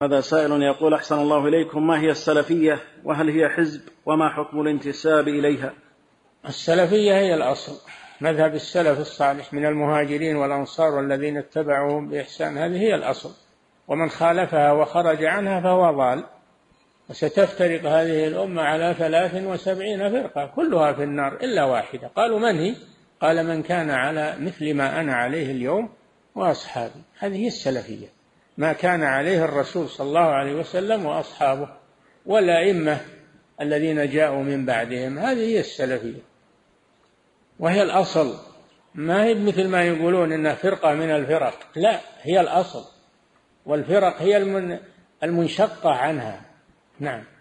هذا سائل يقول: أحسن الله إليكم، ما هي السلفية، وهل هي حزب، وما حكم الانتساب إليها؟ السلفية هي الأصل، مذهب السلف الصالح من المهاجرين والأنصار والذين اتبعوهم بإحسان، هذه هي الأصل، ومن خالفها وخرج عنها فهو ضال. وستفترق هذه الأمة على 73 فرقة كلها في النار إلا واحدة. قالوا: من هي؟ قال: من كان على مثل ما أنا عليه اليوم وأصحابي. هذه هي السلفية، ما كان عليه الرسول صلى الله عليه وسلم وأصحابه والأئمة الذين جاءوا من بعدهم، هذه هي السلفية وهي الأصل. ما هي مثل ما يقولون إنها فرقة من الفرق، لا، هي الأصل، والفرق هي المنشقة عنها. نعم.